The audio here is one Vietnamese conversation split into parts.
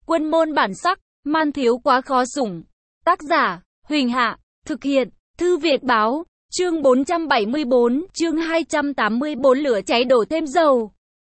Quân môn bản sắc, man thiếu quá khó sủng. Tác giả, Huỳnh Hạ, thực hiện, Thư Việt Báo, chương 474, chương 284 lửa cháy đổ thêm dầu.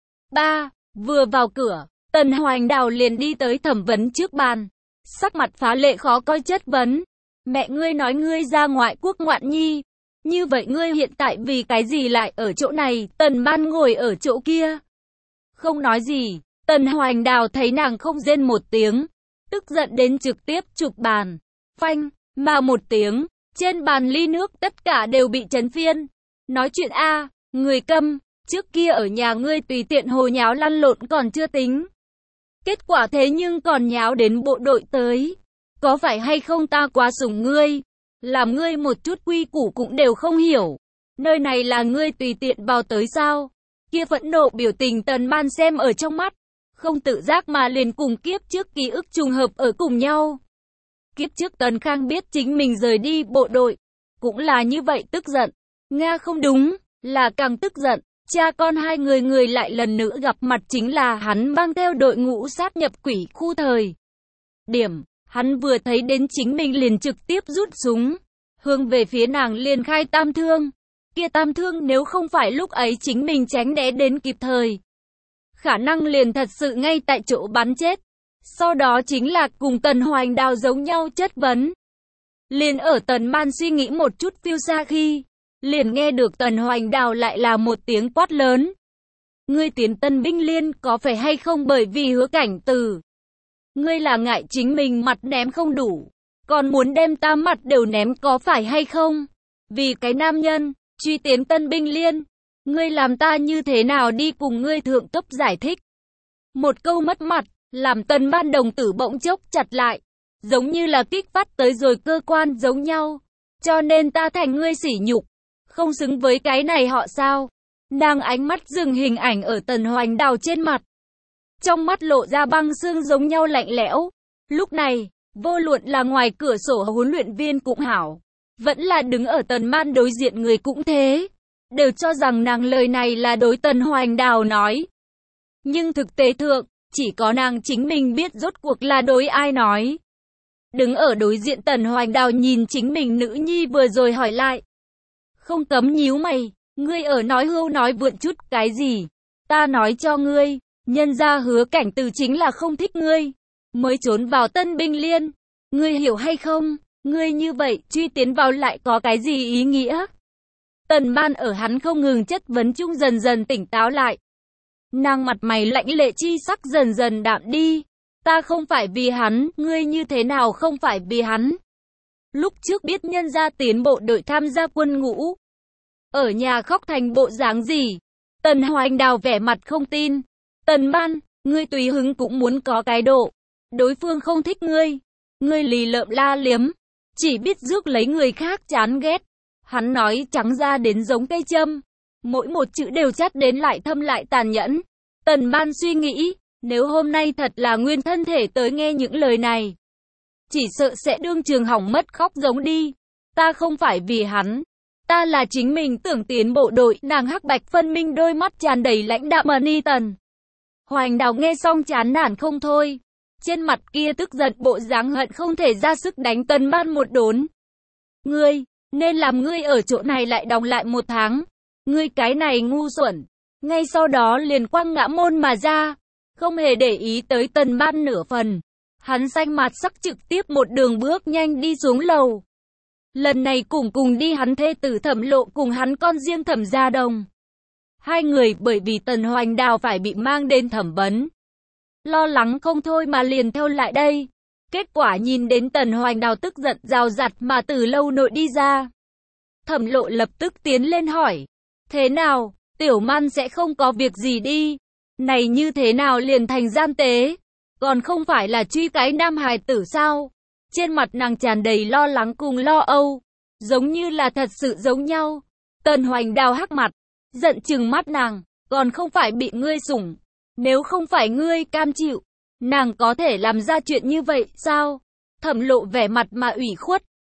3. Vừa vào cửa, Tần Hoành Đào liền đi tới thẩm vấn trước bàn. Sắc mặt phá lệ khó coi chất vấn. Mẹ ngươi nói ngươi ra ngoại quốc ngoạn nhi. Như vậy ngươi hiện tại vì cái gì lại ở chỗ này? Tần Ban ngồi ở chỗ kia. Không nói gì. Tần Hoành Đào thấy nàng không rên một tiếng. Tức giận đến trực tiếp chụp bàn. Phanh, mà một tiếng. Trên bàn ly nước tất cả đều bị chấn phiên. Nói chuyện a, người câm. Trước kia ở nhà ngươi tùy tiện hồ nháo lăn lộn còn chưa tính. Kết quả thế nhưng còn nháo đến bộ đội tới. Có phải hay không ta quá sủng ngươi? Làm ngươi một chút quy củ cũng đều không hiểu. Nơi này là ngươi tùy tiện vào tới sao? Kia phẫn nộ biểu tình Tần Ban xem ở trong mắt. Không tự giác mà liền cùng kiếp trước ký ức trùng hợp ở cùng nhau. Kiếp trước Tần Khang biết chính mình rời đi bộ đội. Cũng là như vậy tức giận. Nga không đúng, là càng tức giận. Cha con hai người lại lần nữa gặp mặt chính là hắn mang theo đội ngũ sát nhập quỷ khu thời điểm. Hắn vừa thấy đến chính mình liền trực tiếp rút súng. Hướng về phía nàng liền khai tam thương. Kia tam thương nếu không phải lúc ấy chính mình tránh né đến kịp thời. Khả năng liền thật sự ngay tại chỗ bắn chết. Sau đó chính là cùng Tần Hoành Đào giống nhau chất vấn. Liền ở Tần Ban suy nghĩ một chút phiêu xa khi. Liền nghe được Tần Hoành Đào lại là một tiếng quát lớn. Ngươi tiến Tân binh liên có phải hay không bởi vì Hứa Cảnh Từ? Ngươi là ngại chính mình mặt ném không đủ, còn muốn đem ta mặt đều ném có phải hay không? Vì cái nam nhân, truy tiến Tân binh liên, ngươi làm ta như thế nào đi cùng ngươi thượng cấp giải thích? Một câu mất mặt, làm Tần Ban đồng tử bỗng chốc chặt lại, giống như là kích phát tới rồi cơ quan giống nhau. Cho nên ta thành ngươi sỉ nhục, không xứng với cái này họ sao? Nàng ánh mắt dừng hình ảnh ở Tần Hoành Đào trên mặt. Trong mắt lộ ra băng xương giống nhau lạnh lẽo. Lúc này, vô luận là ngoài cửa sổ huấn luyện viên cũng hảo, vẫn là đứng ở Tần Man đối diện người cũng thế, đều cho rằng nàng lời này là đối Tần Hoành Đào nói. Nhưng thực tế thượng, chỉ có nàng chính mình biết rốt cuộc là đối ai nói. Đứng ở đối diện Tần Hoành Đào nhìn chính mình nữ nhi vừa rồi hỏi lại. Không cấm nhíu mày, ngươi ở nói hưu nói vượn chút cái gì? Ta nói cho ngươi. Nhân ra Hứa Cảnh Từ chính là không thích ngươi, mới trốn vào Tân binh liên. Ngươi hiểu hay không? Ngươi như vậy, truy tiến vào lại có cái gì ý nghĩa? Tần Ban ở hắn không ngừng chất vấn chung dần dần tỉnh táo lại. Nàng mặt mày lạnh lệ chi sắc dần dần đạm đi. Ta không phải vì hắn, ngươi như thế nào không phải vì hắn? Lúc trước biết nhân gia tiến bộ đội tham gia quân ngũ. Ở nhà khóc thành bộ dáng gì? Tần Hoành Đào vẻ mặt không tin. Tần Ban, ngươi tùy hứng cũng muốn có cái độ. Đối phương không thích ngươi. Ngươi lì lợm la liếm. Chỉ biết rước lấy người khác chán ghét. Hắn nói trắng ra đến giống cây châm. Mỗi một chữ đều chắt đến lại thâm lại tàn nhẫn. Tần Ban suy nghĩ, nếu hôm nay thật là nguyên thân thể tới nghe những lời này. Chỉ sợ sẽ đương trường hỏng mất khóc giống đi. Ta không phải vì hắn. Ta là chính mình tưởng tiến bộ đội. Nàng hắc bạch phân minh đôi mắt tràn đầy lãnh đạm ni Tần Hoành Đào nghe xong chán nản không thôi. Trên mặt kia tức giận bộ dáng hận không thể ra sức đánh Tần Ban một đốn. Ngươi, nên làm ngươi ở chỗ này lại đóng lại 1 tháng. Ngươi cái này ngu xuẩn. Ngay sau đó liền quăng ngã môn mà ra. Không hề để ý tới Tần Ban nửa phần. Hắn xanh mặt sắc trực tiếp một đường bước nhanh đi xuống lầu. Lần này cùng đi hắn thê tử Thẩm Lộ cùng hắn con riêng Thẩm Gia Đồng. Hai người bởi vì Tần Hoành Đào phải bị mang đến thẩm vấn. Lo lắng không thôi mà liền theo lại đây. Kết quả nhìn đến Tần Hoành Đào tức giận rào rặt mà từ lâu nội đi ra. Thẩm Lộ lập tức tiến lên hỏi. Thế nào, Tiểu Man sẽ không có việc gì đi. Này như thế nào liền thành gian tế. Còn không phải là truy cái nam hài tử sao. Trên mặt nàng tràn đầy lo lắng cùng lo âu. Giống như là thật sự giống nhau. Tần Hoành Đào hắc mặt. Giận chừng mắt nàng, còn không phải bị ngươi sủng. Nếu không phải ngươi cam chịu, nàng có thể làm ra chuyện như vậy sao? Thẩm Lộ vẻ mặt mà ủy khuất.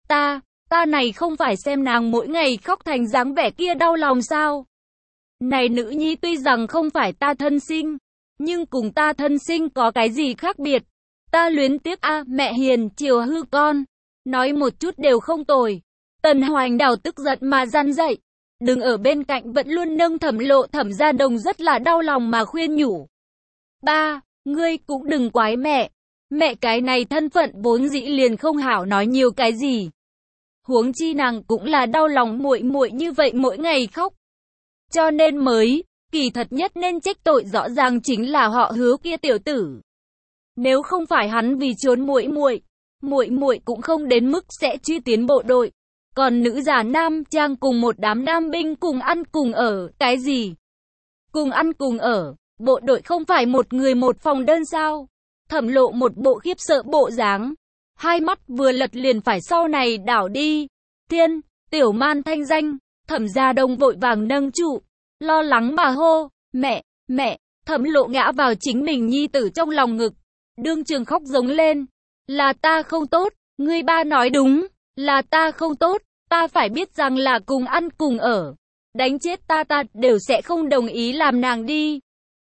Ta này không phải xem nàng mỗi ngày khóc thành dáng vẻ kia đau lòng sao? Này nữ nhi tuy rằng không phải ta thân sinh, nhưng cùng ta thân sinh có cái gì khác biệt? Ta luyến tiếc a, mẹ hiền chiều hư con. Nói một chút đều không tồi. Tần Hoành Đào tức giận mà răn dậy. Đứng ở bên cạnh vẫn luôn nâng Thẩm Lộ, Thẩm Gia Đồng rất là đau lòng mà khuyên nhủ. Ba, ngươi cũng đừng quái mẹ. Mẹ cái này thân phận vốn dĩ liền không hảo nói nhiều cái gì. Huống chi nàng cũng là đau lòng muội muội như vậy mỗi ngày khóc. Cho nên mới, kỳ thật nhất nên trách tội rõ ràng chính là họ Hứa kia tiểu tử. Nếu không phải hắn vì trốn muội muội cũng không đến mức sẽ truy tiến bộ đội. Còn nữ giả nam trang cùng một đám nam binh cùng ăn cùng ở, cái gì? Cùng ăn cùng ở, bộ đội không phải một người một phòng đơn sao? Thẩm Lộ một bộ khiếp sợ bộ dáng, hai mắt vừa lật liền phải sau này đảo đi. Thiên, Tiểu Man thanh danh, Thẩm Gia Đông vội vàng nâng trụ, lo lắng mà hô, mẹ, Thẩm Lộ ngã vào chính mình nhi tử trong lòng ngực, đương trường khóc giống lên, là ta không tốt, ngươi ba nói đúng, là ta không tốt, ta phải biết rằng là cùng ăn cùng ở, đánh chết ta đều sẽ không đồng ý làm nàng đi.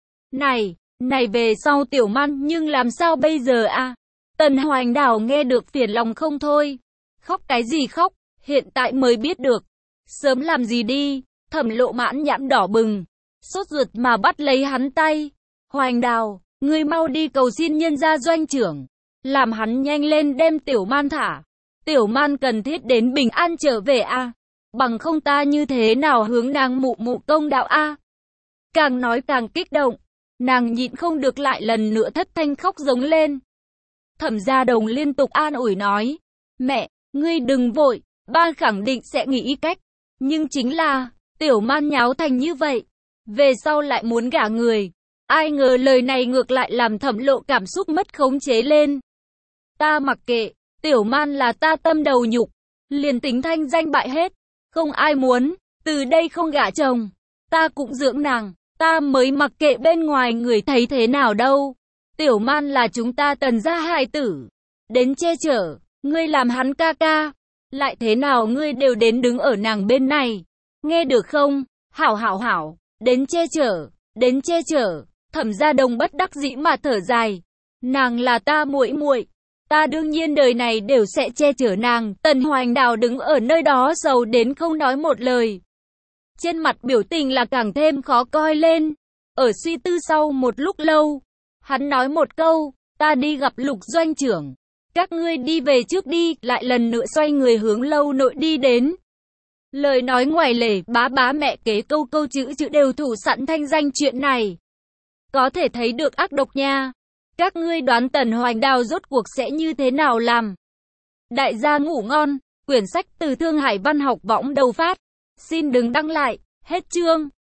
Này về sau Tiểu Man nhưng làm sao bây giờ a? Tần Hoành Đào nghe được phiền lòng không thôi. Khóc cái gì khóc, hiện tại mới biết được. Sớm làm gì đi, Thẩm Lộ mãn nhãn đỏ bừng, sốt ruột mà bắt lấy hắn tay. Hoành Đào, ngươi mau đi cầu xin nhân gia doanh trưởng, làm hắn nhanh lên đem Tiểu Man thả. Tiểu Man cần thiết đến bình an trở về a, bằng không ta như thế nào hướng nàng mụ công đạo a. Càng nói càng kích động, nàng nhịn không được lại lần nữa thất thanh khóc giống lên. Thẩm Gia Đồng liên tục an ủi nói, mẹ, ngươi đừng vội, ba khẳng định sẽ nghĩ cách. Nhưng chính là, Tiểu Man nháo thành như vậy, về sau lại muốn gả người. Ai ngờ lời này ngược lại làm Thẩm Lộ cảm xúc mất khống chế lên. Ta mặc kệ, Tiểu Man là ta tâm đầu nhục, liền tính thanh danh bại hết, không ai muốn, từ đây không gả chồng, ta cũng dưỡng nàng, ta mới mặc kệ bên ngoài người thấy thế nào đâu. Tiểu Man là chúng ta Tần gia hài tử, đến che chở, ngươi làm hắn ca ca, lại thế nào ngươi đều đến đứng ở nàng bên này, nghe được không? Hảo, đến che chở, Thẩm Gia Đồng bất đắc dĩ mà thở dài, nàng là ta muội, ta đương nhiên đời này đều sẽ che chở nàng. Tần Hoành Đào đứng ở nơi đó sầu đến không nói một lời, trên mặt biểu tình là càng thêm khó coi lên. Ở suy tư sau một lúc lâu, hắn nói một câu, ta đi gặp Lục doanh trưởng, các ngươi đi về trước đi, lại lần nữa xoay người hướng lâu nội đi đến. Lời nói ngoài lề, bá mẹ kế câu chữ đều thủ sẵn thanh danh chuyện này. Có thể thấy được ác độc nha. Các ngươi đoán Tần Hoành Đào rốt cuộc sẽ như thế nào làm? Đại gia ngủ ngon, quyển sách từ Thương Hải Văn học võng đầu phát. Xin đừng đăng lại, hết chương.